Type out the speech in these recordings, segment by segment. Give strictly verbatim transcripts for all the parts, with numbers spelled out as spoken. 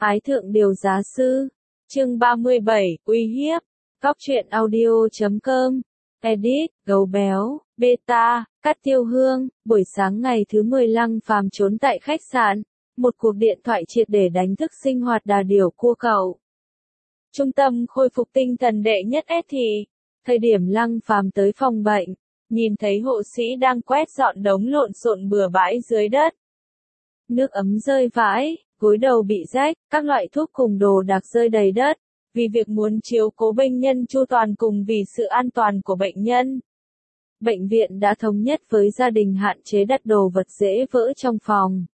Ái thượng điều giá sư. Chương ba mươi bảy, uy hiếp. Góc truyện audio chấm com. Edit, gấu béo, beta, cắt tiêu hương. Buổi sáng ngày thứ mười Lăng Phàm trốn tại khách sạn. Một cuộc điện thoại triệt để đánh thức sinh hoạt đà điểu của cậu. Trung tâm khôi phục tinh thần đệ nhất S thì. Thời điểm Lăng Phàm tới phòng bệnh, nhìn thấy hộ sĩ đang quét dọn đống lộn xộn bừa bãi dưới đất. Nước ấm rơi vãi, gối đầu bị rách, các loại thuốc cùng đồ đạc rơi đầy đất. Vì việc muốn chiếu cố bệnh nhân chu toàn cùng vì sự an toàn của bệnh nhân, bệnh viện đã thống nhất với gia đình hạn chế đặt đồ vật dễ vỡ trong phòng.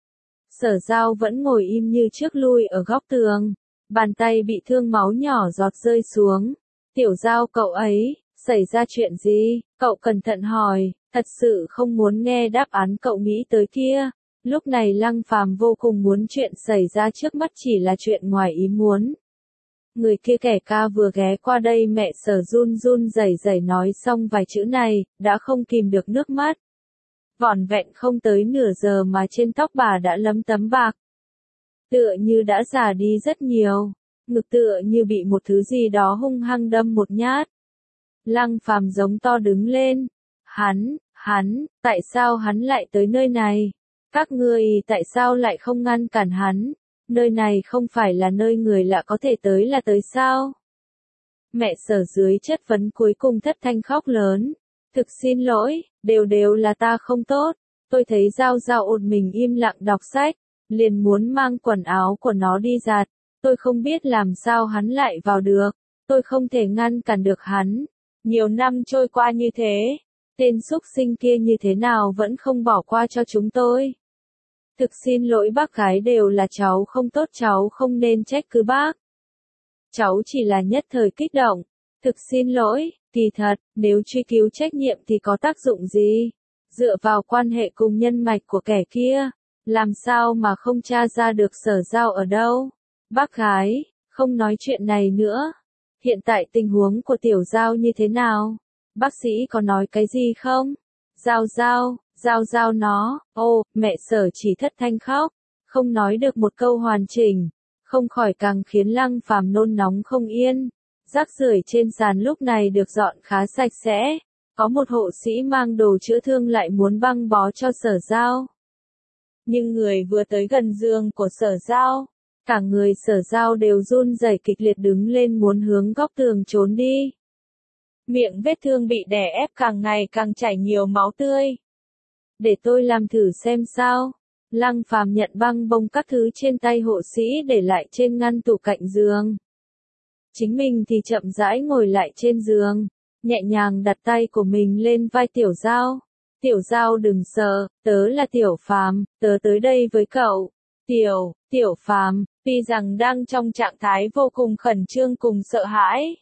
Sở Giao vẫn ngồi im như trước lui ở góc tường, bàn tay bị thương máu nhỏ giọt rơi xuống. Tiểu Giao cậu ấy, xảy ra chuyện gì? Cậu cẩn thận hỏi, thật sự không muốn nghe đáp án cậu nghĩ tới kia. Lúc này Lăng Phàm vô cùng muốn chuyện xảy ra trước mắt chỉ là chuyện ngoài ý muốn. Người kia kẻ ca vừa ghé qua đây mẹ Sở run run rẩy rẩy nói xong vài chữ này, đã không kìm được nước mắt. Vỏn vẹn không tới nửa giờ mà trên tóc bà đã lấm tấm bạc. Tựa như đã già đi rất nhiều, ngực tựa như bị một thứ gì đó hung hăng đâm một nhát. Lăng Phàm giống to đứng lên. Hắn, hắn, tại sao hắn lại tới nơi này? Các ngươi tại sao lại không ngăn cản hắn? Nơi này không phải là nơi người lạ có thể tới là tới sao? Mẹ Sở dưới chất vấn cuối cùng thất thanh khóc lớn. Thực xin lỗi, đều đều là ta không tốt. Tôi thấy Giao Giao ột mình im lặng đọc sách, liền muốn mang quần áo của nó đi giặt. Tôi không biết làm sao hắn lại vào được. Tôi không thể ngăn cản được hắn. Nhiều năm trôi qua như thế, tên súc sinh kia như thế nào vẫn không bỏ qua cho chúng tôi. Thực xin lỗi bác gái, đều là cháu không tốt, cháu không nên trách cứ bác. Cháu chỉ là nhất thời kích động. Thực xin lỗi, kỳ thật, nếu truy cứu trách nhiệm thì có tác dụng gì? Dựa vào quan hệ cùng nhân mạch của kẻ kia, làm sao mà không tra ra được Sở Giao ở đâu? Bác gái, không nói chuyện này nữa. Hiện tại tình huống của Tiểu Giao như thế nào? Bác sĩ có nói cái gì không? Giao Giao, Giao Giao nó, ô, mẹ Sở chỉ thất thanh khóc, không nói được một câu hoàn chỉnh, không khỏi càng khiến Lăng Phàm nôn nóng không yên. Rác rưởi trên sàn lúc này được dọn khá sạch sẽ, có một hộ sĩ mang đồ chữa thương lại muốn băng bó cho Sở Giao. Nhưng người vừa tới gần giường của Sở Giao, cả người Sở Giao đều run rẩy kịch liệt đứng lên muốn hướng góc tường trốn đi. Miệng vết thương bị đè ép càng ngày càng chảy nhiều máu tươi. Để tôi làm thử xem sao. Lăng Phàm nhận băng bông các thứ trên tay hộ sĩ để lại trên ngăn tủ cạnh giường. Chính mình thì chậm rãi ngồi lại trên giường, nhẹ nhàng đặt tay của mình lên vai Tiểu Giao. Tiểu Giao đừng sợ, tớ là Tiểu Phàm, tớ tới đây với cậu. Tiểu, Tiểu Phàm, tuy rằng đang trong trạng thái vô cùng khẩn trương cùng sợ hãi.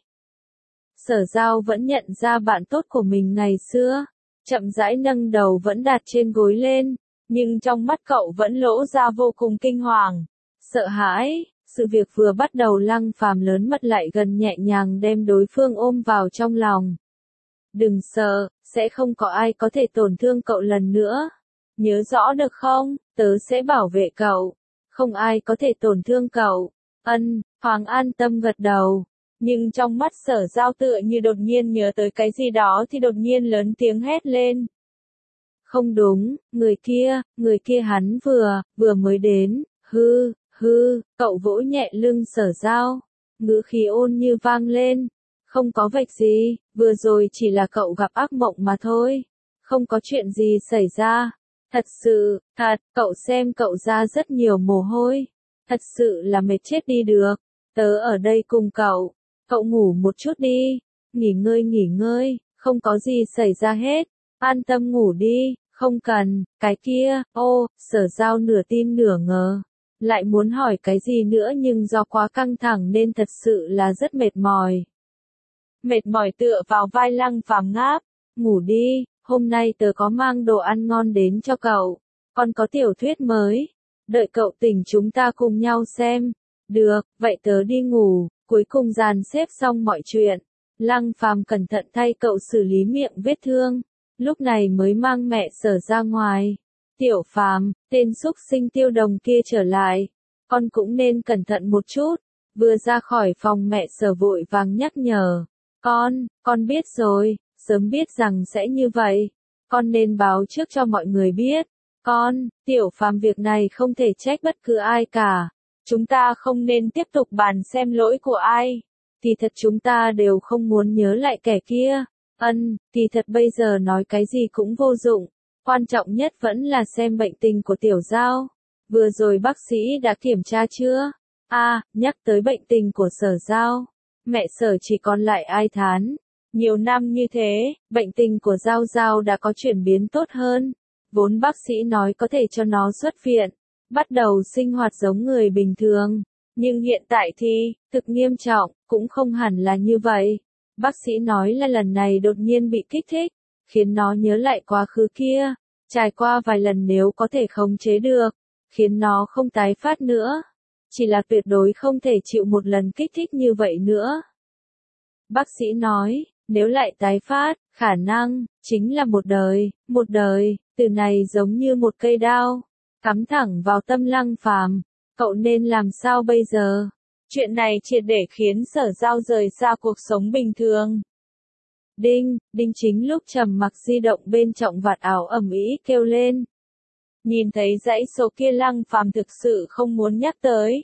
Sở Giao vẫn nhận ra bạn tốt của mình ngày xưa, chậm rãi nâng đầu vẫn đặt trên gối lên, nhưng trong mắt cậu vẫn lỗ ra vô cùng kinh hoàng, sợ hãi. Sự việc vừa bắt đầu Lăng Phàm lớn mật lại gần nhẹ nhàng đem đối phương ôm vào trong lòng. Đừng sợ, sẽ không có ai có thể tổn thương cậu lần nữa. Nhớ rõ được không, tớ sẽ bảo vệ cậu. Không ai có thể tổn thương cậu. Ân, Hoàng an tâm gật đầu. Nhưng trong mắt Sở Giao tựa như đột nhiên nhớ tới cái gì đó thì đột nhiên lớn tiếng hét lên. Không đúng, người kia, người kia hắn vừa, vừa mới đến, hư. Hư, cậu vỗ nhẹ lưng Sở Giao, ngữ khí ôn như vang lên. Không có vạch gì, vừa rồi chỉ là cậu gặp ác mộng mà thôi. Không có chuyện gì xảy ra. Thật sự, thật, cậu xem cậu ra rất nhiều mồ hôi. Thật sự là mệt chết đi được. Tớ ở đây cùng cậu. Cậu ngủ một chút đi. Nghỉ ngơi nghỉ ngơi, không có gì xảy ra hết. An tâm ngủ đi, không cần, cái kia, ô, Sở Giao nửa tin nửa ngờ. Lại muốn hỏi cái gì nữa nhưng do quá căng thẳng nên thật sự là rất mệt mỏi. Mệt mỏi tựa vào vai Lăng Phàm ngáp. Ngủ đi, hôm nay tớ có mang đồ ăn ngon đến cho cậu. Còn có tiểu thuyết mới. Đợi cậu tỉnh chúng ta cùng nhau xem. Được, vậy tớ đi ngủ. Cuối cùng dàn xếp xong mọi chuyện. Lăng Phàm cẩn thận thay cậu xử lý miệng vết thương. Lúc này mới mang mẹ Sở ra ngoài. Tiểu Phàm, tên xúc sinh Tiêu Đồng kia trở lại. con cũng nên cẩn thận một chút. Vừa ra khỏi phòng mẹ Sở vội vàng nhắc nhở. Con, con biết rồi, sớm biết rằng sẽ như vậy. Con nên báo trước cho mọi người biết. Con, Tiểu Phàm việc này không thể trách bất cứ ai cả. Chúng ta không nên tiếp tục bàn xem lỗi của ai. Thì thật chúng ta đều không muốn nhớ lại kẻ kia. Ân, thì thật bây giờ nói cái gì cũng vô dụng. Quan trọng nhất vẫn là xem bệnh tình của Tiểu Giao. Vừa rồi bác sĩ đã kiểm tra chưa? À, nhắc tới bệnh tình của Sở Giao. Mẹ Sở chỉ còn lại ai thán. Nhiều năm như thế, bệnh tình của Giao Giao đã có chuyển biến tốt hơn. Vốn bác sĩ nói có thể cho nó xuất viện, bắt đầu sinh hoạt giống người bình thường. Nhưng hiện tại thì, thực nghiêm trọng, cũng không hẳn là như vậy. Bác sĩ nói là lần này đột nhiên bị kích thích, khiến nó nhớ lại quá khứ kia. Trải qua vài lần nếu có thể khống chế được, khiến nó không tái phát nữa. Chỉ là tuyệt đối không thể chịu một lần kích thích như vậy nữa. Bác sĩ nói, nếu lại tái phát, khả năng, chính là một đời, một đời, từ này giống như một cây đao, cắm thẳng vào tâm Lăng Phàm. Cậu nên làm sao bây giờ? Chuyện này triệt để khiến Sở Giao rời xa cuộc sống bình thường. Đinh, đinh chính lúc Trầm Mặc di động bên trọng vạt áo ầm ĩ kêu lên. Nhìn thấy dãy số kia Lăng Phàm thực sự không muốn nhắc tới.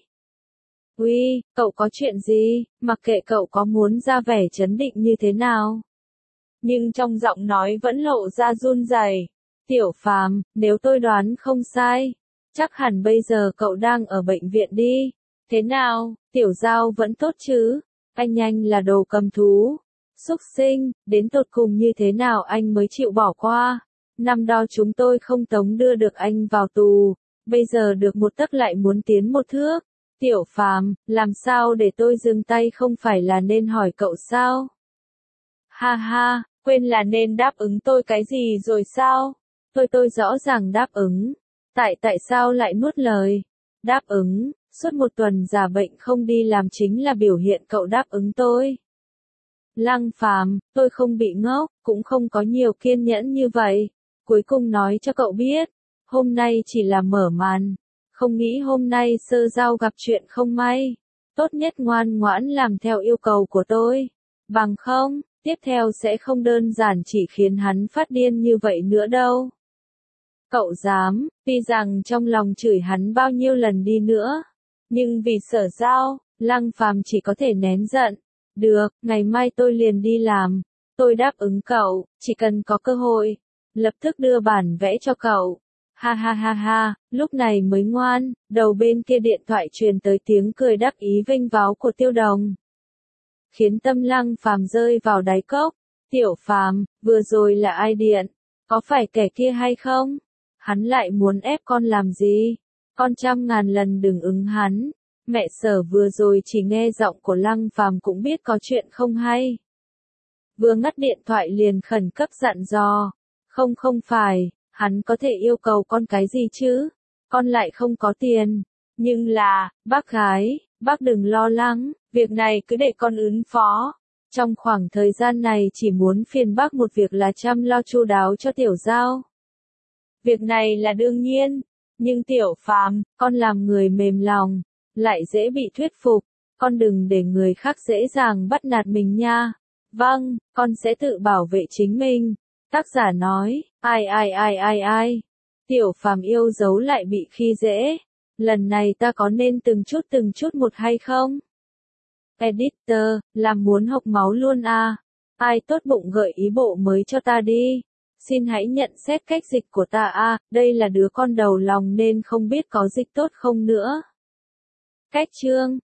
Uy, cậu có chuyện gì, mặc kệ cậu có muốn ra vẻ trấn định như thế nào. Nhưng trong giọng nói vẫn lộ ra run rẩy. Tiểu Phàm, nếu tôi đoán không sai, chắc hẳn bây giờ cậu đang ở bệnh viện đi. Thế nào, Tiểu Giao vẫn tốt chứ? Anh anh là đồ cầm thú. Súc sinh, đến tột cùng như thế nào anh mới chịu bỏ qua? Năm đó chúng tôi không tống đưa được anh vào tù, bây giờ được một tấc lại muốn tiến một thước. Tiểu Phàm, làm sao để tôi dừng tay không phải là nên hỏi cậu sao? Ha ha, quên là nên đáp ứng tôi cái gì rồi sao? Tôi tôi rõ ràng đáp ứng. Tại tại sao lại nuốt lời? Đáp ứng, suốt một tuần giả bệnh không đi làm chính là biểu hiện cậu đáp ứng tôi. Lăng Phàm, tôi không bị ngốc, cũng không có nhiều kiên nhẫn như vậy. Cuối cùng nói cho cậu biết, hôm nay chỉ là mở màn. Không nghĩ hôm nay Sơ Giao gặp chuyện không may. Tốt nhất ngoan ngoãn làm theo yêu cầu của tôi. Bằng không, tiếp theo sẽ không đơn giản chỉ khiến hắn phát điên như vậy nữa đâu. Cậu dám, tuy rằng trong lòng chửi hắn bao nhiêu lần đi nữa. Nhưng vì Sở Giao, Lăng Phàm chỉ có thể nén giận. Được, ngày mai tôi liền đi làm. Tôi đáp ứng cậu, chỉ cần có cơ hội. Lập tức đưa bản vẽ cho cậu. Ha ha ha ha, lúc này mới ngoan, đầu bên kia điện thoại truyền tới tiếng cười đắc ý vênh váo của Tiêu Đồng. Khiến tâm Lăng Phàm rơi vào đáy cốc. Tiểu Phàm, vừa rồi là ai điện? Có phải kẻ kia hay không? Hắn lại muốn ép con làm gì? Con trăm ngàn lần đừng ứng hắn. Mẹ Sở vừa rồi chỉ nghe giọng của Lăng Phàm cũng biết có chuyện không hay. Vừa ngắt điện thoại liền khẩn cấp dặn dò. Không không phải, hắn có thể yêu cầu con cái gì chứ? Con lại không có tiền. Nhưng là, bác gái, bác đừng lo lắng, việc này cứ để con ứng phó. Trong khoảng thời gian này chỉ muốn phiền bác một việc là chăm lo chu đáo cho Tiểu Giao. Việc này là đương nhiên, nhưng Tiểu Phàm, con làm người mềm lòng, lại dễ bị thuyết phục, con đừng để người khác dễ dàng bắt nạt mình nha. Vâng, con sẽ tự bảo vệ chính mình. Tác giả nói, ai ai ai ai ai. Tiểu Phàm yêu dấu lại bị khi dễ. Lần này ta có nên từng chút từng chút một hay không? Editor, làm muốn hộc máu luôn à? Ai tốt bụng gợi ý bộ mới cho ta đi. Xin hãy nhận xét cách dịch của ta à, đây là đứa con đầu lòng nên không biết có dịch tốt không nữa. Cách chương